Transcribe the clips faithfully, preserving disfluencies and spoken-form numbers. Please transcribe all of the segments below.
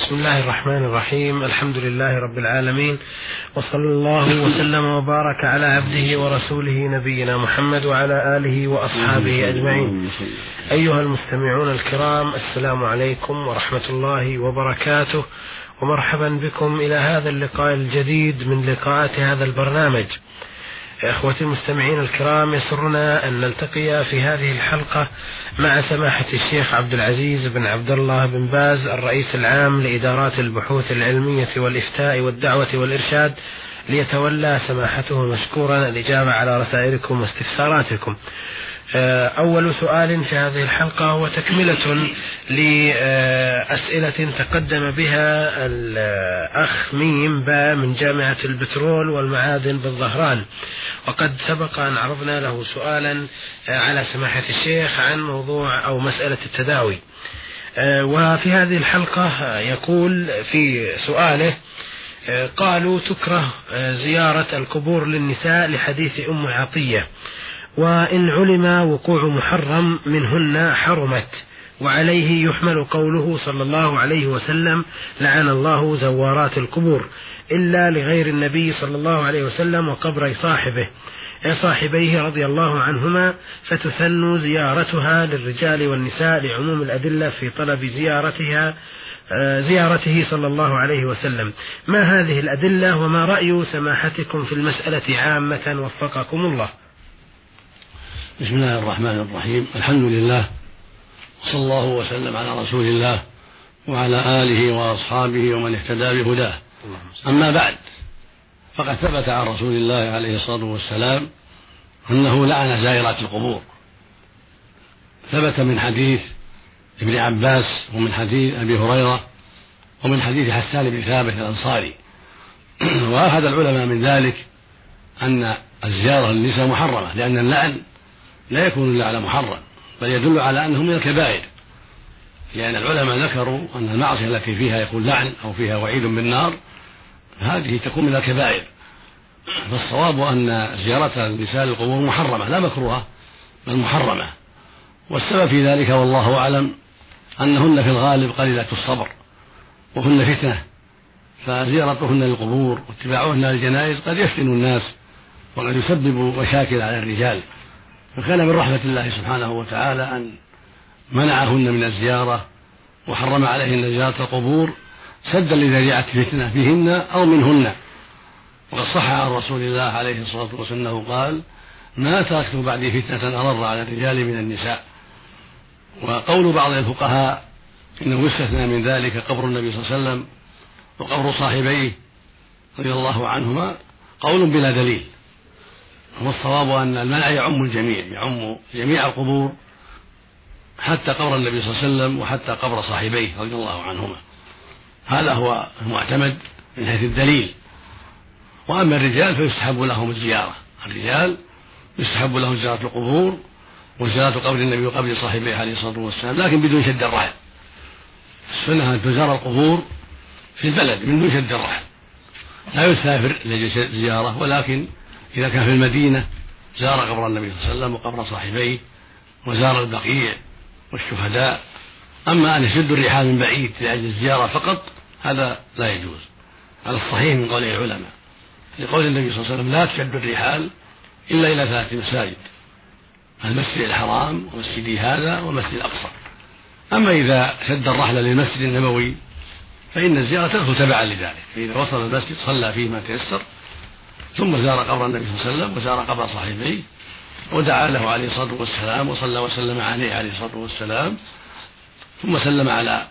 بسم الله الرحمن الرحيم. الحمد لله رب العالمين، وصلى الله وسلم وبارك على عبده ورسوله نبينا محمد وعلى آله وأصحابه أجمعين. أيها المستمعون الكرام، السلام عليكم ورحمة الله وبركاته، ومرحبا بكم إلى هذا اللقاء الجديد من لقاءات هذا البرنامج. أخوتي المستمعين الكرام، يسرنا أن نلتقي في هذه الحلقة مع سماحة الشيخ عبد العزيز بن عبد الله بن باز، الرئيس العام لإدارات البحوث العلمية والإفتاء والدعوة والإرشاد، ليتولى سماحته مشكورا الإجابة على رسائلكم واستفساراتكم. أول سؤال في هذه الحلقة هو تكملة لأسئلة تقدم بها الأخ ميم با من جامعة البترول والمعادن بالظهران، وقد سبق أن عرضنا له سؤالا على سماحة الشيخ عن موضوع أو مسألة التداوي. وفي هذه الحلقة يقول في سؤاله: قالوا تكره زيارة القبور للنساء لحديث أم عطية، وإن علم وقوع محرم منهن حرمت، وعليه يحمل قوله صلى الله عليه وسلم: لعن الله زوارات القبور، إلا لغير النبي صلى الله عليه وسلم وقبر صاحبه صاحبيه رضي الله عنهما، فتثن زيارتها للرجال والنساء لعموم الأدلة في طلب زيارتها زيارته صلى الله عليه وسلم. ما هذه الأدلة، وما رأي سماحتكم في المسألة عامة وفقكم الله؟ بسم الله الرحمن الرحيم. الحمد لله، صلى الله وسلم على رسول الله وعلى آله وأصحابه ومن اهتدى بهداه. أما بعد، فقد ثبت عن رسول الله عليه الصلاة والسلام أنه لعن زائرات القبور. ثبت من حديث ابن عباس، ومن حديث أبي هريرة، ومن حديث حسان بن ثابت الأنصاري. وأخذ العلماء من ذلك أن الزيارة للنساء محرمة، لأن اللعن لا يكون إلا على محرم، بل يدل على أنه من الكبائر، لأن العلماء ذكروا أن المعصية التي فيها يكون لعن أو فيها وعيد بالنار هذه تكون من الكبائر. فالصواب أن زيارة النساء للقبور محرمة لا مكروهة، بل محرمة. والسبب في ذلك والله أعلم أنهن في الغالب قليلة الصبر، وهن فتنة، فزيارتهن للقبور واتباعهن للجنائز قد يفتن الناس وقد يسبب مشاكل على الرجال. فكان من رحمة الله سبحانه وتعالى أن منعهن من الزيارة وحرم عليهن زيارة القبور سدا لذريعة فتنة بهن أو منهن. وقد صح عن رسول الله عليه الصلاة والسلام أنه قال: ما تركت بعدي فتنة أضر على الرجال من النساء. وقول بعض الفقهاء إنه يستثنى من ذلك قبر النبي صلى الله عليه وسلم وقبر صاحبيه رضي الله عنهما قول بلا دليل. والصواب أن المنع يعم الجميع، يعم جميع القبور حتى قبر النبي صلى الله عليه وسلم وحتى قبر صاحبيه رضي الله عنهما. هذا هو المعتمد من حيث الدليل. وأما الرجال فيستحب لهم الزيارة، الرجال يستحب لهم زيارة القبور وزيارة قبر النبي وقبر صاحبيه عليه الصلاة والسلام، لكن بدون شد الرحل. السنة أن تزار القبور في البلد من دون شد الرحل، لا يسافر لزيارة، ولكن إذا كان في المدينة زار قبر النبي صلى الله عليه وسلم وقبر صاحبيه وزار البقيع والشهداء. أما أن يشد الرحال من بعيد لأجل الزيارة فقط هذا لا يجوز، على الصحيح من قول العلماء، لقول النبي صلى الله عليه وسلم: لا تشد الرحال إلا إلى ثلاث مساجد: المسجد الحرام ومسجدي هذا ومسجد الأقصى. أما إذا شد الرحل للمسجد النبوي فإن الزيارة تدخل تبعا لذلك، فإذا وصل المسجد صلى فيه ما تيسر، ثم زار قبر النبي صلى الله عليه وسلم وزار قبر صاحبيه ودعا له عليه الصلاة والسلام وصلى وسلم عليه عليه الصلاة والسلام، ثم سلم على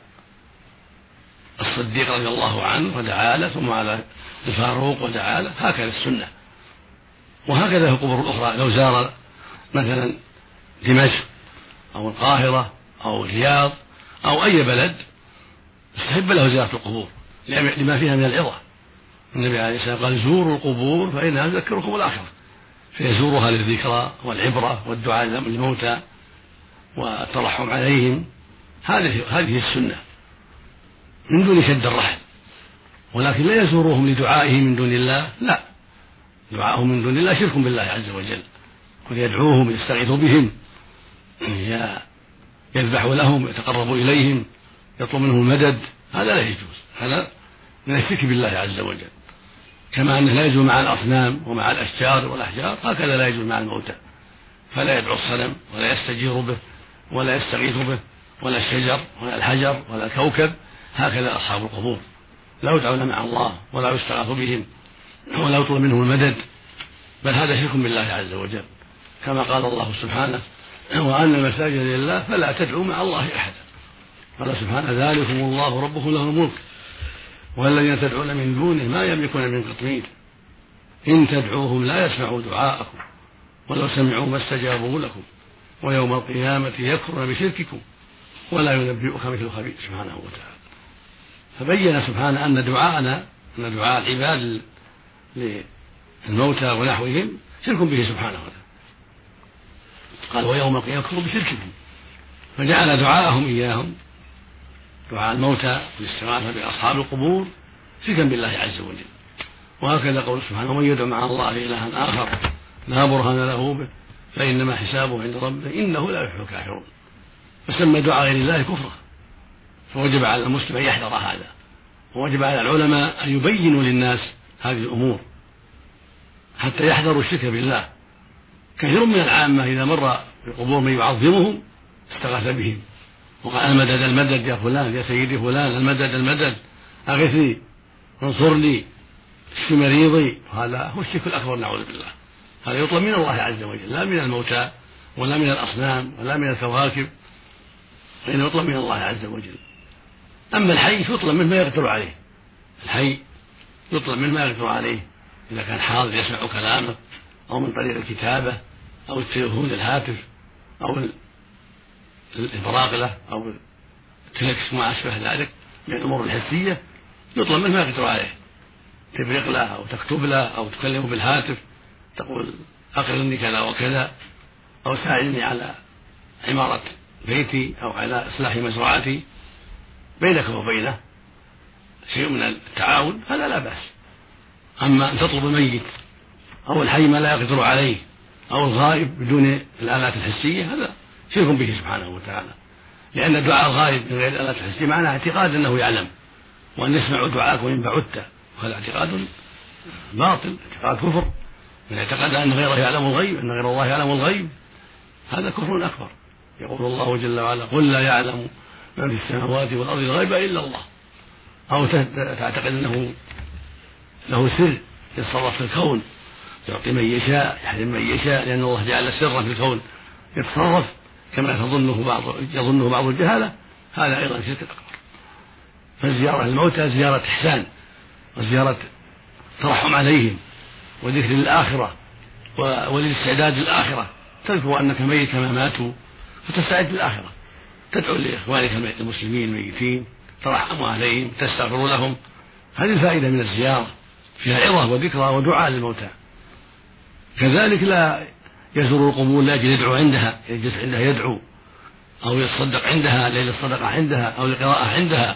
الصديق رضي الله عنه ودعا له، ثم على الفاروق ودعا له. هكذا السنة. وهكذا في القبور الأخرى، لو زار مثلا دمشق أو القاهرة أو الرياض أو أي بلد استحب له زيارة القبور لما فيها من العظة. النبي عليه الصلاة والسلام قال: زوروا القبور فإنها تذكركم الآخرة، فيزورها للذكرى والعبرة والدعاء للموتى والترحم عليهم. هذه هذه السنة من دون شد الرحل. ولكن لا يزورهم لدعائه من دون الله، لا، دعائهم من دون الله شرك بالله عز وجل، ويدعوهم يستغيث بهم، يذبح لهم، يتقرب إليهم، يطلب منهم المدد، هذا لا يجوز. هذا من الشرك بالله عز وجل. كما أنه لا يجوز مع الأصنام ومع الأشجار والأحجار هكذا لا يجوز مع الموتى، فلا يدعو الصنم ولا يستجير به ولا يستغيث به ولا الشجر ولا الحجر ولا الكوكب، هكذا أصحاب القبور لا يدعون مع الله ولا يستغاث بهم ولا يطلب منهم المدد، بل هذا شرك بالله عز وجل، كما قال الله سبحانه وأن المساجد لله فلا تدعوا مع الله أحدا. قال سبحانه ذلكم الله ربكم له الملك والذين تدعون من دونه ما يملكون من قطمير إن تدعوهم لا يسمعوا دعاءكم ولو سمعوا ما استجابوا لكم ويوم القيامة يكفرون بشرككم ولا ينبئك مثل خبير سبحانه وتعالى. فبين سبحانه أن دعاءنا أن دعاء العباد للموتى ونحوهم شرك به سبحانه وتعالى. قال ويوم القيامة يكفرون بشرككم، فجعل دعاءهم إياهم دعاء الموتى والاستغاثة بأصحاب القبور شركا بالله عز وجل. وهكذا قول سبحانه ومن يدعو مع الله إلها آخر لا برهان له به فإنما حسابه عند ربه إنه لا يفلح الكافرون، فسمى دعاء غير الله كفرا. فوجب على المسلم أن يحذر هذا، ووجب على العلماء أن يبينوا للناس هذه الأمور حتى يحذروا الشرك بالله. كثير من العامة إذا مر بقبور من يعظمهم استغاث بهم وقال المدد المدد يا فلان يا سيدي فلان المدد المدد أغثني انصرني اشف مريضي. هذا هو الشرك الأكبر نعوذ بالله. هذا يطلب من الله عز وجل لا من الموتى ولا من الأصنام ولا من الكواكب، فإنه يطلب من الله عز وجل. أما الحي يطلب منه ما يقدر عليه، الحي يطلب منه ما يقدر عليه إذا كان حاضر يسمع كلامه أو من طريق الكتابة أو التليفون الهاتف أو البراقلة أو التلكس وما أشبه ذلك من الأمور الحسية، يطلب منه ما يقدر عليه، تبرق له أو تكتب له أو تكلمه بالهاتف تقول أقرني كذا وكذا أو ساعدني على عمارة بيتي أو على إصلاح مزرعتي، بينك وبينه شيء من التعاون هذا لا بأس. أما أن تطلب الميت أو الحي ما لا يقدر عليه أو الغائب بدون الآلات الحسية هذا شرك به سبحانه وتعالى، لأن دعاء الغائب من غير الآلات الحسية معناه اعتقاد أنه يعلم وأن يسمع دعاءك وإن بعدت، وهذا اعتقاد باطل، اعتقاد كفر. من اعتقاد أن غيره يعلم الغيب أن غير الله يعلم الغيب هذا كفر أكبر. يقول الله جل وعلا قل لا يعلم من في السماوات والأرض الغيب إلا الله، أو تعتقد أنه له سر يتصرف في الكون يعطي من يشاء يحرم من يشاء لأن الله جعل سرا في الكون يتصرف كما تظنه بعض يظنه بعض الجهالة، هذا أيضا شرك أكبر. فزيارة الموتى زيارة إحسان وزيارة ترحم عليهم وذكر للآخرة وللاستعداد للآخرة، تذكر أنك ميت كما ماتوا فتستعد للآخرة، تدعو لإخوانك المسلمين الميتين ترحم عليهم تستغفر لهم. هذه الفائدة من الزيارة فيها عظة وذكرى ودعاء للموتى. كذلك لا يزور القبور لأجل يدعو عندها يجلس عندها يدعو أو يتصدق عندها ليل الصدقة عندها أو القراءة عندها،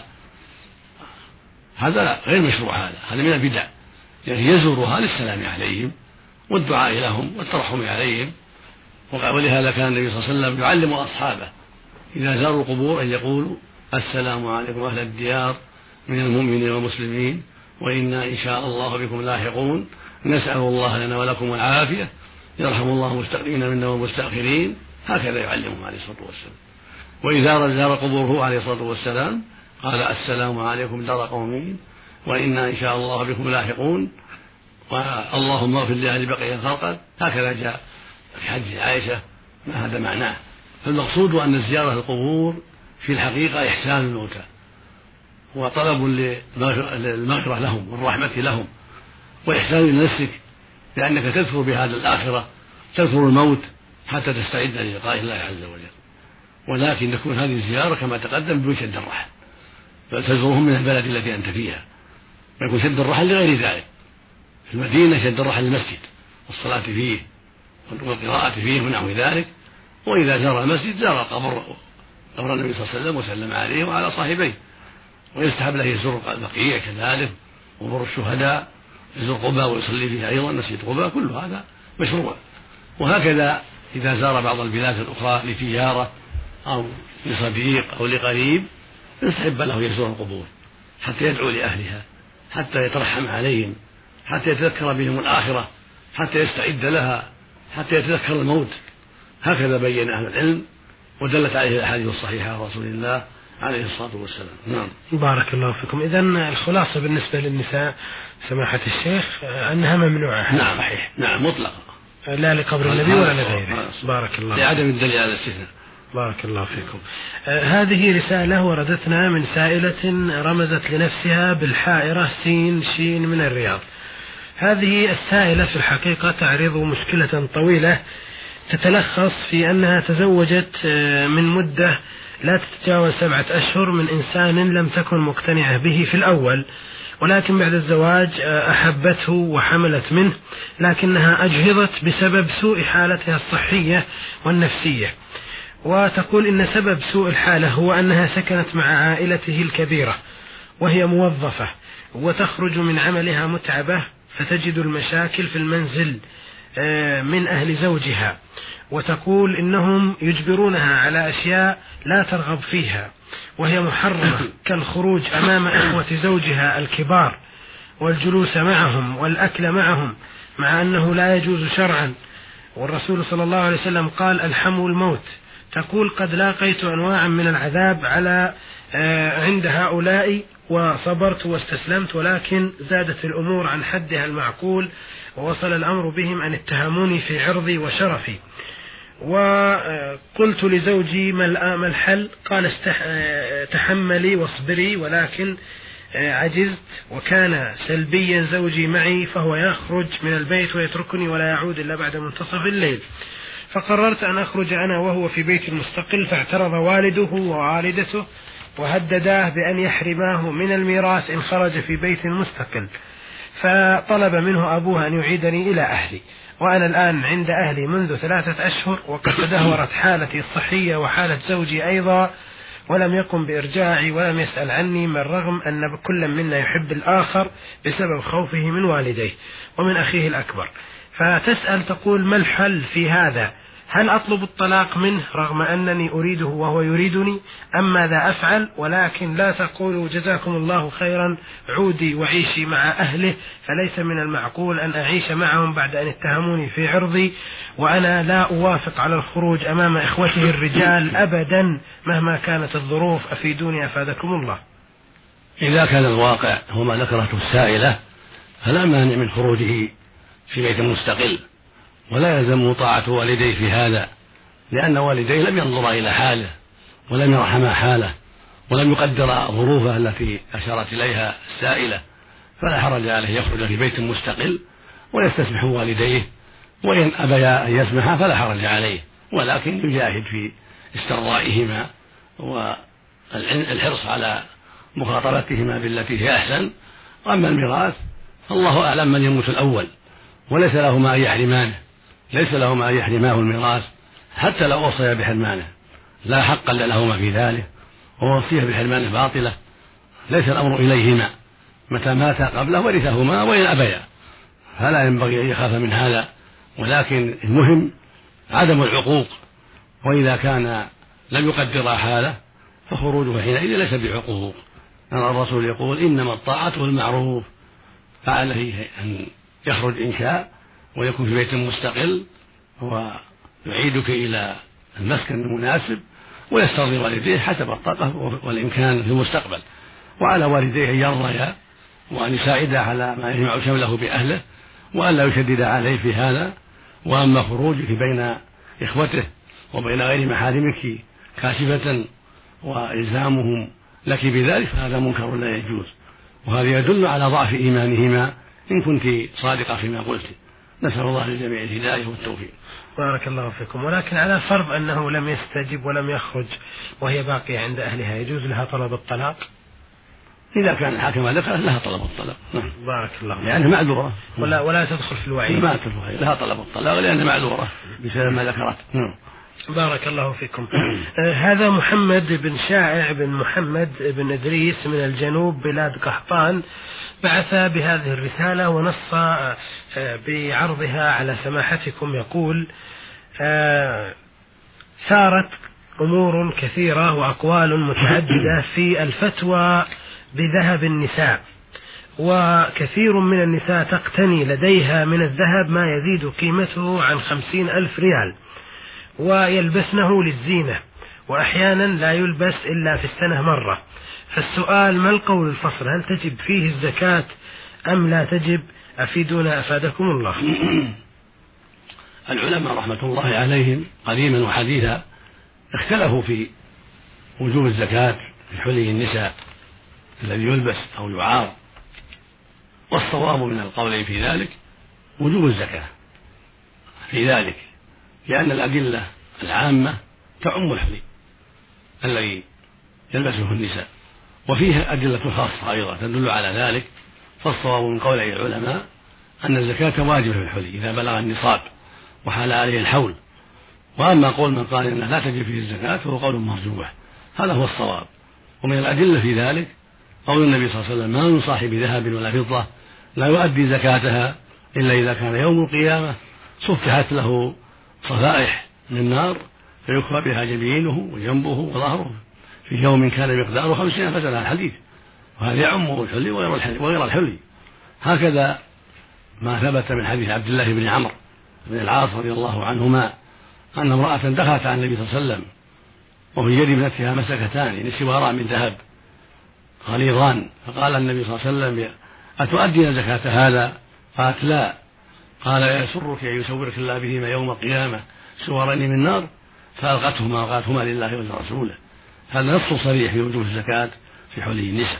هذا غير مشروع، هذا هذا من البدع. يعني يزورها للسلام عليهم والدعاء لهم والترحم عليهم. ولهذا كان النبي صلى الله عليه وسلم يعلم أصحابه إذا زاروا القبور أن يقولوا السلام عليكم أهل الديار من المؤمنين والمسلمين وإنا إن شاء الله بكم لاحقون نسأل الله لنا ولكم العافية يرحم الله المستقدمين منا والمستأخرين. هكذا يعلمهم عليه الصلاة والسلام. وإذا زار قبوره عليه الصلاة والسلام قال السلام عليكم دار قومين وإنا إن شاء الله بكم لاحقون اللهم اغفر لأهل بقية خلقا. هكذا جاء في حديث عائشة ما هذا معناه. فالمقصود أن زيارة القبور في الحقيقة إحسان الموتى وطلب للمغفرة لهم والرحمة لهم وإحسان لنفسك، لأنك تذكر بهذا الآخرة تذكر الموت حتى تستعد للقاء الله عز وجل. ولكن تكون هذه الزيارة كما تقدم بدون شد الرحل، بل تزورهم من البلد التي أنت فيها، يكون شد الرحل لغير ذلك. في المدينة شد الرحل المسجد والصلاة فيه والقراءة فيه ونحو ذلك. وإذا زار المسجد زار قبر قبر النبي صلى الله عليه وسلم وسلم عليه وعلى صاحبيه. ويستحب له يزور البقيع كذلك وقبور الشهداء، يزور قباء ويصلي فيها أيضا مسجد قباء، كل هذا مشروع. وهكذا إذا زار بعض البلاد الأخرى لتجارة أو لصديق أو لقريب يستحب له يزور القبور حتى يدعو لأهلها، حتى يترحم عليهم، حتى يتذكر بهم الآخرة، حتى يستعد لها، حتى يتذكر الموت. هكذا بين أهل العلم ودلت عليه الأحاديث الصحيحة عن رسول الله عليه الصلاة والسلام. نعم. بارك الله فيكم. إذن الخلاصة بالنسبة للنساء سماحة الشيخ أنها ممنوعة. نعم صحيح. نعم مطلقا، لا لقبر النبي ولا لغيره. بارك الله لعدم الدليل على الاستثناء. بارك الله فيكم. آه هذه رسالة وردتنا من سائلة رمزت لنفسها بالحائرة سين شين من الرياض. هذه السائلة في الحقيقة تعرض مشكلة طويلة تتلخص في أنها تزوجت آه من مدة لا تتجاوز سبعة أشهر من إنسان لم تكن مقتنعة به في الأول، ولكن بعد الزواج أحبته وحملت منه، لكنها أجهضت بسبب سوء حالتها الصحية والنفسية. وتقول إن سبب سوء الحالة هو أنها سكنت مع عائلته الكبيرة وهي موظفة وتخرج من عملها متعبة، فتجد المشاكل في المنزل من أهل زوجها، وتقول إنهم يجبرونها على أشياء لا ترغب فيها وهي محرمة كالخروج أمام إخوة زوجها الكبار والجلوس معهم والأكل معهم، مع أنه لا يجوز شرعا، والرسول صلى الله عليه وسلم قال الحم الموت. تقول قد لاقيت أنواعا من العذاب على عند هؤلاء وصبرت واستسلمت، ولكن زادت الأمور عن حدها المعقول ووصل الأمر بهم أن اتهموني في عرضي وشرفي. وقلت لزوجي ما الحل؟ قال تحملي واصبري، ولكن عجزت، وكان سلبيا زوجي معي فهو يخرج من البيت ويتركني ولا يعود إلا بعد منتصف الليل، فقررت أن أخرج أنا وهو في بيت مستقل، فاعترض والده ووالدته وهدداه بأن يحرماه من الميراث إن خرج في بيت مستقل، فطلب منه أبوه أن يعيدني إلى أهلي، وأنا الآن عند أهلي منذ ثلاثة أشهر، وقد تدهورت حالتي الصحية وحالة زوجي أيضا، ولم يقم بإرجاعي ولم يسأل عني، من رغم أن كل منا يحب الآخر بسبب خوفه من والديه ومن أخيه الأكبر. فتسأل تقول ما الحل في هذا؟ هل أطلب الطلاق منه رغم أنني أريده وهو يريدني، أم ماذا أفعل؟ ولكن لا تقولوا جزاكم الله خيرا عودي وعيشي مع أهله، فليس من المعقول أن أعيش معهم بعد أن اتهموني في عرضي، وأنا لا أوافق على الخروج أمام إخوته الرجال أبدا مهما كانت الظروف، أفيدوني أفادكم الله. إذا كان الواقع هو ما ذكرته السائلة فلا مانع من خروجه في بيت مستقل، ولا يلزم طاعة والديه في هذا، لأن والديه لم ينظرا إلى حاله ولم يرحما حاله ولم يقدر ظروفه التي أشارت إليها السائلة، فلا حرج عليه يخرج في بيت مستقل ويستسمح والديه، وإن أبيا أن يسمح فلا حرج عليه، ولكن يجاهد في استرضائهما والحرص على مخاطرتهما بالتي هي أحسن. وأما الميراث فالله أعلم من يموت الأول، وليس لهما أن يحرمانه، ليس لهما أن يحرماه الميراث حتى لو وصيا بحرمانه، لا حق لهما في ذلك، ووصيه بحرمانه باطلة، ليس الأمر إليهما، متى مات قبله ورثهما وإن أبيا، فلا ينبغي أن يخاف من هذا، ولكن المهم عدم العقوق، وإذا كان لم يقدر حاله فخروجه حينئذ ليس بعقوق، أن الرسول يقول إنما الطاعة المعروف، فعليه أن يخرج إن شاء ويكون في بيت مستقل ويعيدك إلى المسكن المناسب، ويسترضي والديه حسب الطاقة والإمكان في المستقبل، وعلى والديه أن يرضيا وأن يساعدا على ما يجمع شمله بأهله، وأن لا يشدد عليه في هذا. وأما خروجك بين إخوته وبين غير محارمك كاشفة وإلزامهم لك بذلك فهذا منكر لا يجوز، وهذا يدل على ضعف إيمانهما إن كنت صادقة فيما قلت. نسأل الله للجميع الهداية والتوفيق. بارك الله فيكم. ولكن على فرض أنه لم يستجب ولم يخرج وهي باقية عند أهلها، يجوز لها طلب الطلاق؟ إذا كان الحاكم ذكر لها طلب الطلاق. نعم. بارك الله فيكم. لأنها معذورة ولا ولا تدخل في الوعيد. ما تدخل لها طلب الطلاق لأنها معذورة بسبب ما ذكرت. نعم. بارك الله فيكم. آه هذا محمد بن شائع بن محمد بن إدريس من الجنوب بلاد قحطان بعث بهذه الرسالة ونص آه بعرضها على سماحتكم. يقول آه ثارت أمور كثيرة وأقوال متعددة في الفتوى بذهب النساء، وكثير من النساء تقتني لديها من الذهب ما يزيد قيمته عن خمسين ألف ريال ويلبسنه للزينة، وأحيانا لا يلبس إلا في السنة مرة. فالسؤال: ما القول الفصل؟ هل تجب فيه الزكاة أم لا تجب؟ أفيدونا أفادكم الله. العلماء رحمة الله عليهم قديما وحديثا اختلفوا في وجوب الزكاة في حلي النساء الذي يلبس أو يعار، والصواب من القولين في ذلك وجوب الزكاة في ذلك، لأن الأدلة العامة تعم الحلي الذي يلبسه النساء، وفيه أدلة خاصة أيضا تدل على ذلك. فالصواب من قولي العلماء أن الزكاة واجبة في الحلي إذا بلغ النصاب وحال عليه الحول، وأما قول من قال إنها لا تجب فيه الزكاة فهو قول مرجوح، هذا هو الصواب. ومن الأدلة في ذلك قول النبي صلى الله عليه وسلم: ما من صاحب ذهب ولا فضة لا يؤدي زكاتها إلا إذا كان يوم القيامة صفحت له صفائح من النار فيكفى بها جبينه وجنبه وظهره في يوم كان مقداره خمسين ألف سنة. الحديث، وهذا يعم الحلي وغير الحلي. هكذا ما ثبت من حديث عبد الله بن عمرو بن العاص رضي الله عنهما أن امرأة دخلت على النبي صلى الله عليه وسلم وفي يد ابنتها مسكتان نسوارا من ذهب غليظان، فقال النبي صلى الله عليه وسلم: أتؤدين زكاة هذا؟ قالت: لا. قال: يسرك أن يسورك الله بهما يوم القيامة سوارين من نار؟ فألقتهما وقالتهما لله ولرسوله. هذا نص صريح في وجوب الزكاة في حلي النساء.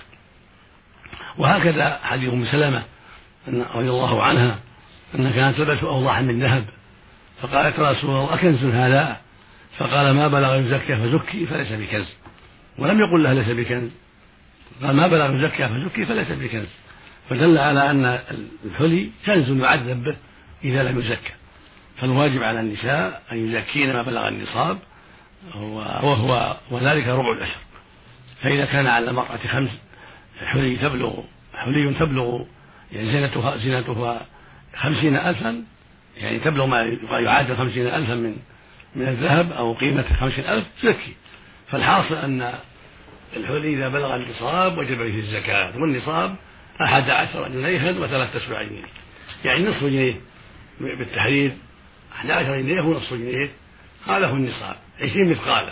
وهكذا حديث أم سلمة رضي الله عنها أنها كانت تلبس أوضاحا من ذهب، فقالت: يا رسول الله أكنز هذا؟ فقال: ما بلغ يزكى فزكي فليس بكنز. ولم يقل لها ليس بكنز، قال: ما بلغ يزكى فزكي فليس بكنز، فدل على أن الحلي كنز يعذب به إذا لم يزكى. فالواجب على النساء أن يزكين ما بلغ النصاب، وهو وذلك ربع الأشر. فإذا كان على المرأة خمس حلي تبلغ حلي تبلغ يعني زينتها زينتها خمسين ألفا، يعني تبلغ ما يعادل خمسين ألفا من من الذهب أو قيمة خمسين ألف تزكي. فالحاصل أن الحلي إذا بلغ النصاب وجب فيه الزكاة، والنصاب أحد عشر جنيها وثلاثة أسباع جنيه، يعني نصف جنيه بالتحرير، أحد عشر جنيه ونصف جنيه، هذا هو النصاب، عشرين مثقالا.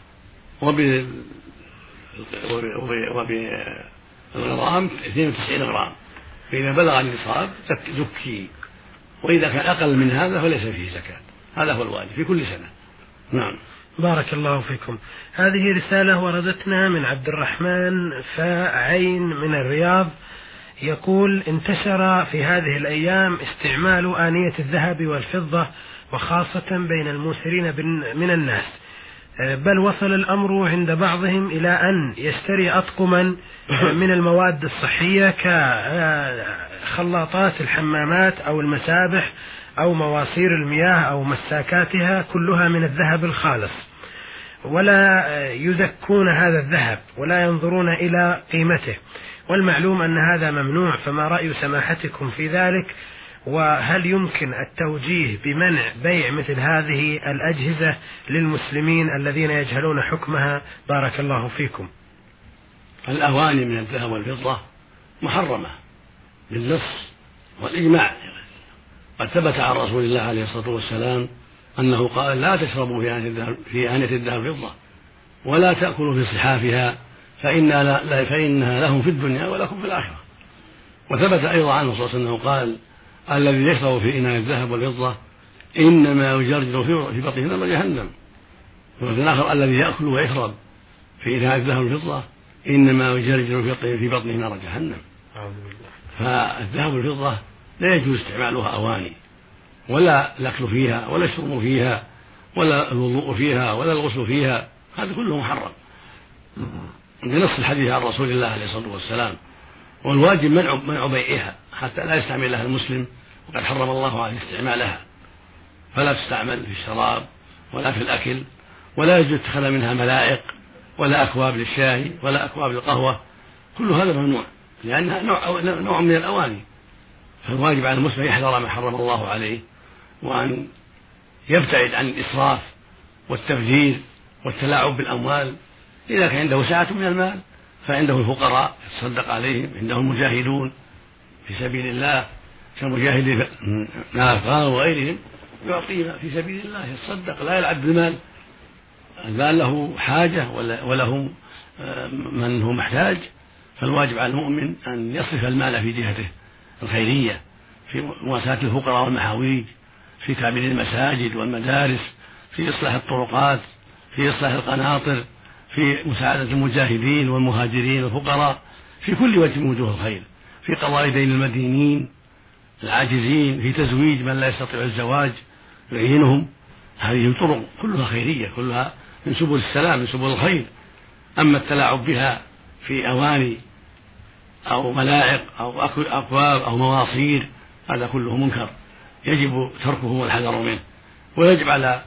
وبالغرام اثنين وتسعين غرام. فإذا بلغ النصاب زكي، وإذا كان أقل من هذا فليس فيه زكاة. هذا هو الواجب في كل سنة. نعم. بارك الله فيكم. هذه رسالة وردتنا من عبد الرحمن فعين من الرياض، يقول: انتشر في هذه الأيام استعمال آنية الذهب والفضة وخاصة بين الموسرين من الناس، بل وصل الأمر عند بعضهم إلى أن يشتري أطقما من المواد الصحية كخلاطات الحمامات أو المسابح أو مواسير المياه أو مساكاتها كلها من الذهب الخالص، ولا يزكون هذا الذهب ولا ينظرون إلى قيمته، والمعلوم أن هذا ممنوع. فما رأي سماحتكم في ذلك؟ وهل يمكن التوجيه بمنع بيع مثل هذه الأجهزة للمسلمين الذين يجهلون حكمها؟ بارك الله فيكم. الأواني من الذهب والفضة محرمة بالنص والإجماع. قد ثبت عن رسول الله عليه الصلاة والسلام أنه قال: لا تشربوا في آنية الذهب والفضة ولا تأكلوا في صحافها فإنها, فإنها لهم في الدنيا ولكم في الآخرة. وثبت أيضا عنه صلى الله عليه وسلم قال: الذي يشرب في إناء الذهب والفضة إنما يجرجر في بطنه نار جهنم. وفي الآخر: الذي يأكل ويشرب في إناء الذهب والفضة إنما يجرجر في بطنه نار جهنم. فالذهب والفضة لا يجوز استعمالها أواني، ولا الأكل فيها ولا الشرب فيها ولا الوضوء فيها ولا الغسل فيها، هذا كله محرم بنص الحديث عن رسول الله عليه الصلاة والسلام. والواجب منع منع بيعها حتى لا يستعملها المسلم، وقد حرم الله عليه استعمالها، فلا تستعمل في الشراب ولا في الأكل، ولا يجوز اتخاذ منها ملائق ولا أكواب للشاي ولا أكواب للقهوة، كل هذا ممنوع لأنها نوع, نوع من الأواني. فالواجب على المسلم يحذر ما حرم الله عليه، وأن يبتعد عن الإسراف والتبذير والتلاعب بالأموال. إذا كان عنده سعة من المال فعنده الفقراء يتصدق عليهم، عنده المجاهدون في سبيل الله كمجاهد من الأفغان وغيرهم يعطيهم في سبيل الله، يتصدق لا يلعب بالمال، المال له حاجة وله من هو محتاج، فالواجب على المؤمن أن يصرف المال في جهته الخيرية، في مواساة الفقراء والمحاويج، في تعمير المساجد والمدارس، في إصلاح الطرقات، في إصلاح القناطر، في مساعدة المجاهدين والمهاجرين والفقراء، في كل وجه من وجوه الخير، في قضاء دين المدينين العاجزين، في تزويج من لا يستطيع الزواج يعينهم. هذه الطرق كلها خيرية، كلها من سبل السلام، من سبل الخير. أما التلاعب بها في أواني أو ملاعق أو أكواب أو مواصير هذا كله منكر يجب تركه والحذر منه، ويجب على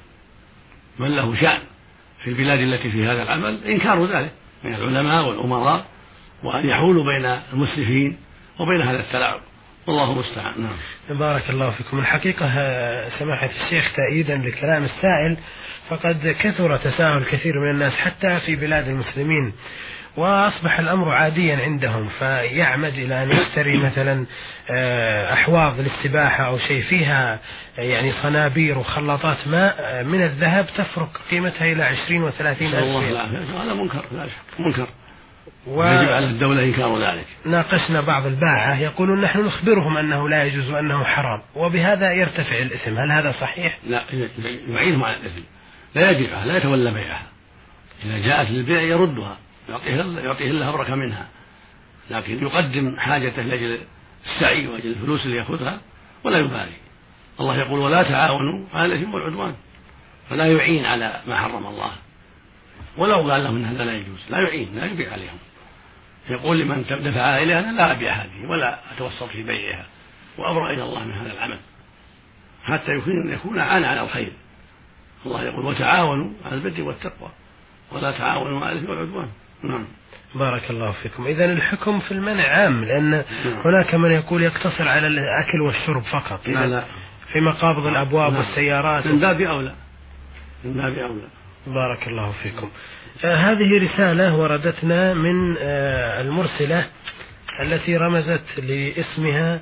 من له شأن في البلاد التي في هذا العمل إنكار ذلك من العلماء والأمراء، وأن يحولوا بين المسرفين وبين هذا التلاعب، والله المستعان. نعم. بارك الله فيكم. الحقيقة سماحة الشيخ تأييدا لكلام السائل، فقد كثر تساهل كثير من الناس حتى في بلاد المسلمين، وأصبح الأمر عاديا عندهم، فيعمد إلى أن يشتري مثلا أحواض للسباحة أو شيء فيها يعني صنابير وخلاطات ماء من الذهب تفرق قيمتها إلى عشرين وثلاثين ألف. هذا منكر، لا شك منكر، ويجب على الدولة إنكار ذلك. ناقشنا بعض الباعة يقولون نحن نخبرهم أنه لا يجوز وأنه حرام، وبهذا يرتفع الإثم، هل هذا صحيح؟ لا، يعينهم على الإثم، لا يبيعها، لا يتولى بيعها، إذا جاءت للبيع يردها، يعطيه الله بركة منها، لكن يقدم حاجته لأجل السعي وأجل الفلوس اللي يأخذها ولا يبالي. الله يقول ولا تعاونوا على الإثم والعدوان، فلا يعين على ما حرم الله، ولو قال لهم ان هذا لا يجوز لا يعين، لا يبيع عليهم، يقول لمن دفعها اليها انا لا ابيع هذه ولا اتوسط في بيعها، وابرأ الى الله من هذا العمل حتى يكون يكون عانا على الخير. الله يقول وتعاونوا على البر والتقوى ولا تعاونوا على الاثم والعدوان. نعم. بارك الله فيكم. إذن الحكم في المنع عام، لأن نعم. هناك من يقول يقتصر على الأكل والشرب فقط، لا لا. في مقابض الأبواب نعم. والسيارات من باب أولى، من باب أولى. بارك الله فيكم. آه هذه رسالة وردتنا من آه المرسلة التي رمزت لاسمها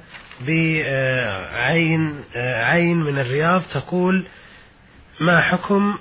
بعين آه عين من الرياض، تقول ما حكم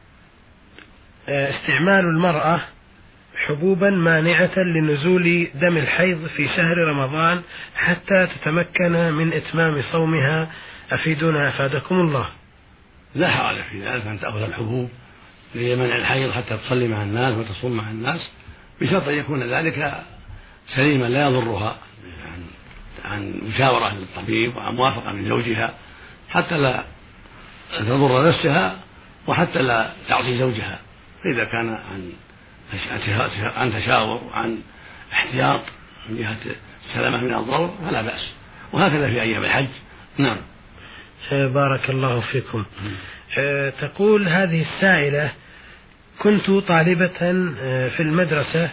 آه استعمال المرأة حبوبا مانعة لنزول دم الحيض في شهر رمضان حتى تتمكن من إتمام صومها، أفيدونا أفادكم الله. لا حرج في ذلك أن تأخذ الحبوب لمنع الحيض حتى تصلي مع الناس وتصوم مع الناس، بشرط أن يكون ذلك سليما لا يضرها، عن, عن مشاورة للطبيب وعن موافقة من زوجها حتى لا تضر نفسها وحتى لا تعصي زوجها. فإذا كان عن عن تشاور وعن احتياط من جهة السلامة من الضرر فلا بأس، وهكذا في أيام الحج. نعم. بارك الله فيكم. تقول هذه السائلة كنت طالبة في المدرسة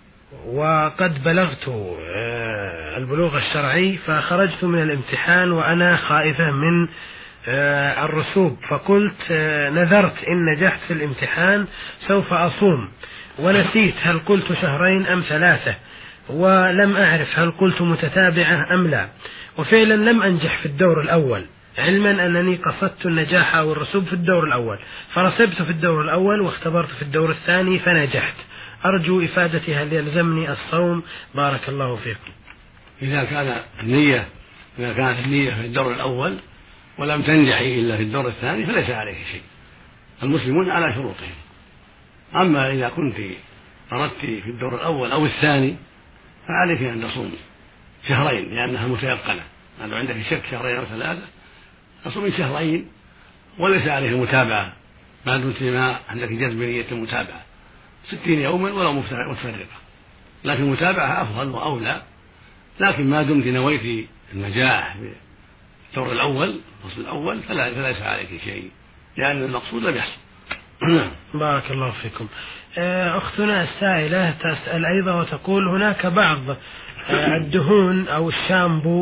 وقد بلغت البلوغ الشرعي، فخرجت من الامتحان وأنا خائفة من الرسوب، فقلت نذرت إن نجحت في الامتحان سوف أصوم، ونسيت هل قلت شهرين أم ثلاثة، ولم أعرف هل قلت متتابعة أم لا، وفعلا لم أنجح في الدور الأول، علما أنني قصدت النجاح أو الرسوب في الدور الأول، فرسبت في الدور الأول واختبرت في الدور الثاني فنجحت، أرجو إفادتي هل يلزمني الصوم؟ بارك الله فيكم. إذا كان النية إذا كانت النية في الدور الأول ولم تنجحي إلا في الدور الثاني فليس عليك شيء، المسلمون على شروطهم. أما إذا كنت أردت في الدور الأول أو الثاني فعليك أن تصوم شهرين لأنها متيقنة، لو عندك شك شهرين أو ثلاثة تصوم شهرين وليس عليك متابعة ما دمت ما عندك جزم نية المتابعة، ستين يوما ولو متفرقة، لكن المتابعة أفضل وأولى، لكن ما دمت نويت النجاح في الدور الأول الفصل الأول فلا فليس عليك شيء لأن المقصود لم يحصل. بارك الله فيكم. أختنا السائلة تسأل أيضا وتقول هناك بعض الدهون أو الشامبو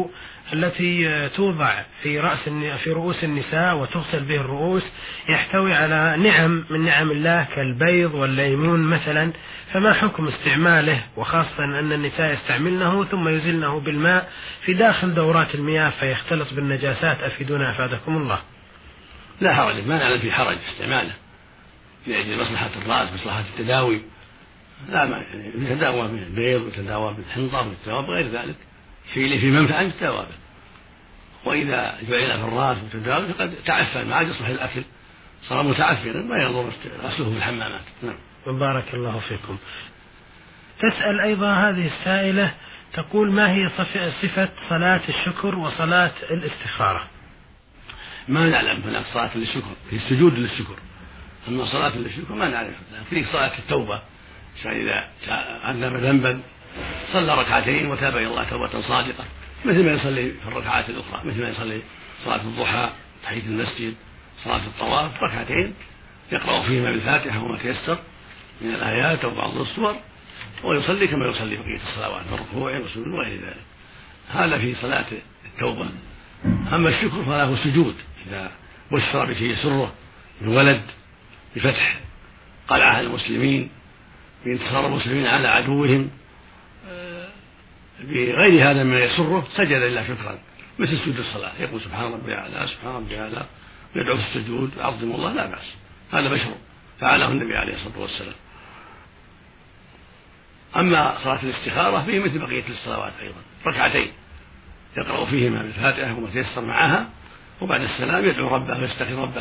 التي توضع في رأس في رؤوس النساء وتغسل به الرؤوس يحتوي على نعم من نعم الله كالبيض والليمون مثلا، فما حكم استعماله، وخاصة أن النساء يستعملنه ثم يزلنه بالماء في داخل دورات المياه فيختلط بالنجاسات؟ أفيدونا أفادكم الله. لا حرج، ما نعلم في حرج استعماله لأجل مصلحة الرأس، مصلحة التداوي، لا ما يعني يتداوى بالبيض ويتداوى بالحنطة ويتداوى بغير ذلك، في اللي في منفعة يتداوى به. وإذا جعل في الرأس وتداوى فقد تعفن، ما عاد يصلح الأكل، صار متعفنا ما ينظر غسله في الحمامات. نعم. بارك الله فيكم. تسأل أيضا هذه السائلة تقول: ما هي صفة صلاة الشكر وصلاة الاستخارة؟ ما نعلم هناك صلاة للشكر، في السجود للشكر، أما صلاة للشكر ما نعرف. في صلاة التوبة، إذا عذب ذنبا صلى ركعتين وتاب إلى الله توبة صادقة، مثل ما يصلي في الركعات الأخرى، مثل ما يصلي صلاة الضحى، تحية المسجد، صلاة الطواف، ركعتين يقرأ فيهما بالفاتحة وما تيسر من الآيات أو بعض السور، ويصلي كما يصلي بقية الصلوات من ركوع وسجود وغير ذلك. هذا في صلاة التوبة. أما الشكر فله السجود، إذا بشر به سره بولد، بفتح قلعة المسلمين، بانتصار المسلمين على عدوهم، بغير هذا ما يسره سجد لله شكرا، مثل سجود الصلاة، يقول سبحان ربي الأعلى سبحان ربي الأعلى، يدعو في السجود يعظم الله، لا بأس، هذا بشر فعله النبي عليه الصلاة والسلام. أما صلاة الاستخارة فيه مثل بقية الصلوات أيضا، ركعتين يقرأ فيهما بالفاتحة وما تيسر معها، وبعد السلام يدعو ربه ويستخير ربه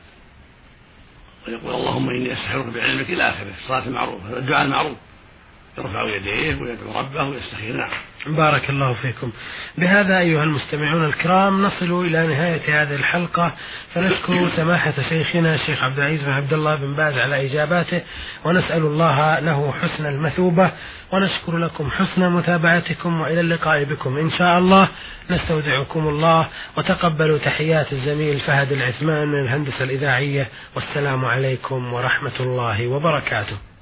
ويقول اللهم إني أستخيرك بعلمك إلى آخره، الصلاة المعروفة، الدعاء المعروف، يرفع يديه ويدعو ربه ويستخير. نعم. بارك الله فيكم. بهذا أيها المستمعون الكرام نصل إلى نهاية هذه الحلقة، فنشكر سماحة شيخنا الشيخ عبد العزيز بن عبد الله بن باز على إجاباته، ونسأل الله له حسن المثوبة، ونشكر لكم حسن متابعتكم، وإلى اللقاء بكم إن شاء الله. نستودعكم الله، وتقبلوا تحيات الزميل فهد العثمان من الهندسة الإذاعية، والسلام عليكم ورحمة الله وبركاته.